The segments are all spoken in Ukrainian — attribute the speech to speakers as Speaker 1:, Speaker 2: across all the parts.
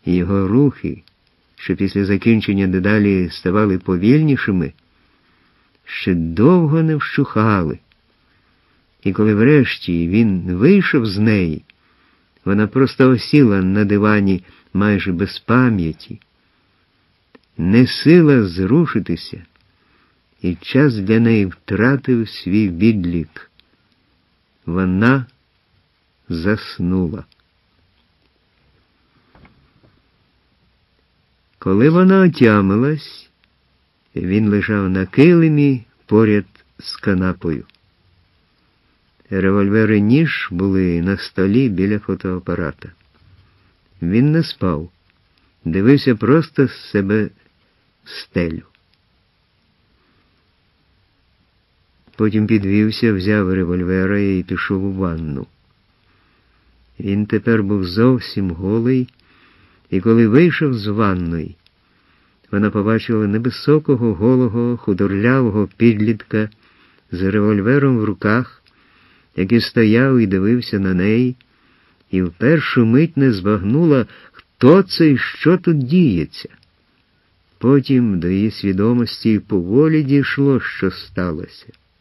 Speaker 1: і його рухи, що після закінчення дедалі ставали повільнішими, ще довго не вщухали. І коли врешті він вийшов з неї, вона просто осіла на дивані майже без пам'яті, не сила зрушитися, і час для неї втратив свій відлік. Вона заснула. Коли вона отямилась, він лежав на килимі поряд з канапою. Револьвер і ніж були на столі біля фотоапарата. Він не спав, дивився просто з себе в стелю. Потім підвівся, взяв револьвера і пішов у ванну. Він тепер був зовсім голий, і коли вийшов з ванної, вона побачила невисокого, голого, худорлявого підлітка з револьвером в руках, який стояв і дивився на неї, і в першу мить не збагнула, хто це і що тут діється. Потім до її свідомості поволі дійшло, що сталося.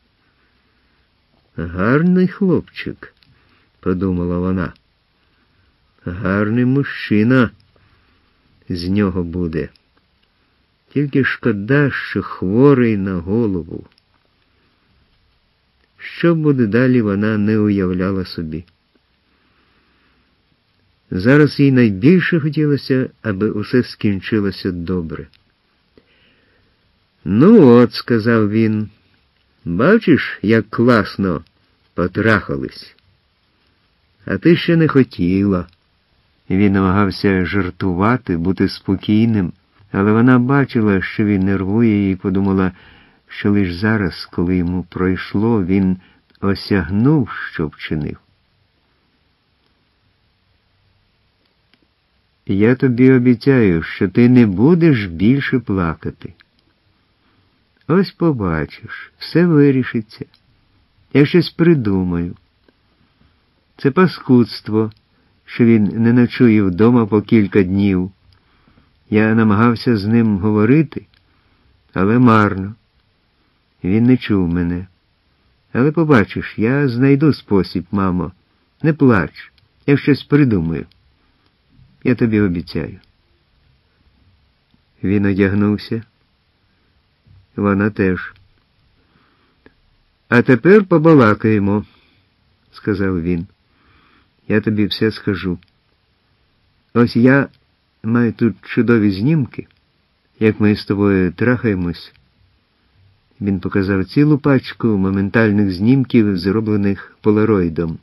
Speaker 1: «Гарний хлопчик», – подумала вона. «Гарний мужчина з нього буде. Тільки шкода, що хворий на голову». Що буде далі, вона не уявляла собі. Зараз їй найбільше хотілося, аби усе скінчилося добре. «Ну от», – сказав він, – «бачиш, як класно потрахались. А ти ще не хотіла». Він намагався жартувати, бути спокійним, але вона бачила, що він нервує, і подумала, що лише зараз, коли йому пройшло, він осягнув, що вчинив. «Я тобі обіцяю, що ти не будеш більше плакати. Ось побачиш, все вирішиться. Я щось придумаю. Це паскудство, що він не ночує вдома по кілька днів. Я намагався з ним говорити, але марно. Він не чув мене. Але побачиш, я знайду спосіб, мамо. Не плач, я щось придумаю. Я тобі обіцяю». Він одягнувся. Вона теж. «А тепер побалакаємо», – сказав він. «Я тобі все скажу. Ось я маю тут чудові знімки, як ми з тобою трахаємось». Він показав цілу пачку моментальних знімків, зроблених полароїдом.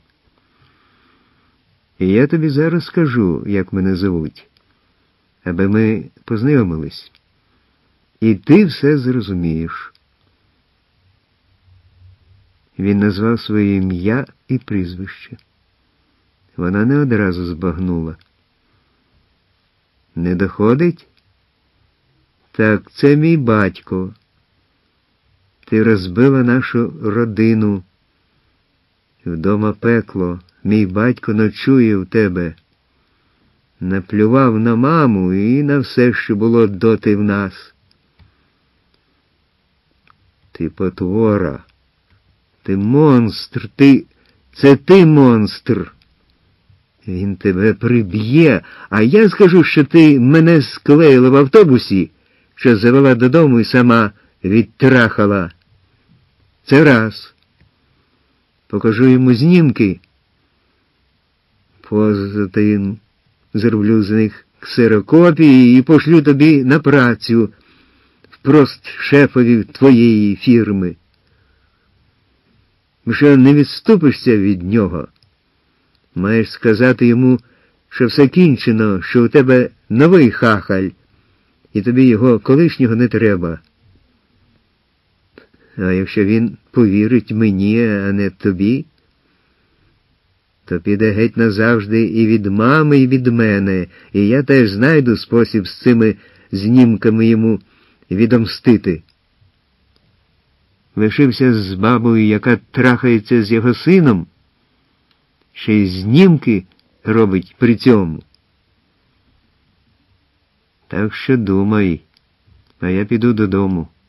Speaker 1: «І я тобі зараз скажу, як мене звуть, аби ми познайомились. І ти все зрозумієш». Він назвав своє ім'я і прізвище. Вона не одразу збагнула. «Не доходить? Так, це мій батько. Ти розбила нашу родину. Вдома пекло. Мій батько ночує в тебе. Наплював на маму і на все, що було доти в нас. Ти потвора. Ти монстр. Це ти монстр. Він тебе приб'є, а я скажу, що ти мене склеїла в автобусі, що завела додому і сама відтрахала. Це раз. Покажу йому знімки. Позитин. Зроблю з них ксерокопії і пошлю тобі на працю впрост шефові твоєї фірми. Що не відступишся від нього. Маєш сказати йому, що все кінчено, що у тебе новий хахаль, і тобі його колишнього не треба. А якщо він повірить мені, а не тобі, то піде геть назавжди і від мами, і від мене, і я теж знайду спосіб з цими знімками йому відомстити. Лишився з бабою, яка трахається з його сином, ще й знімки робить при цьому. Так що думай, а я піду додому.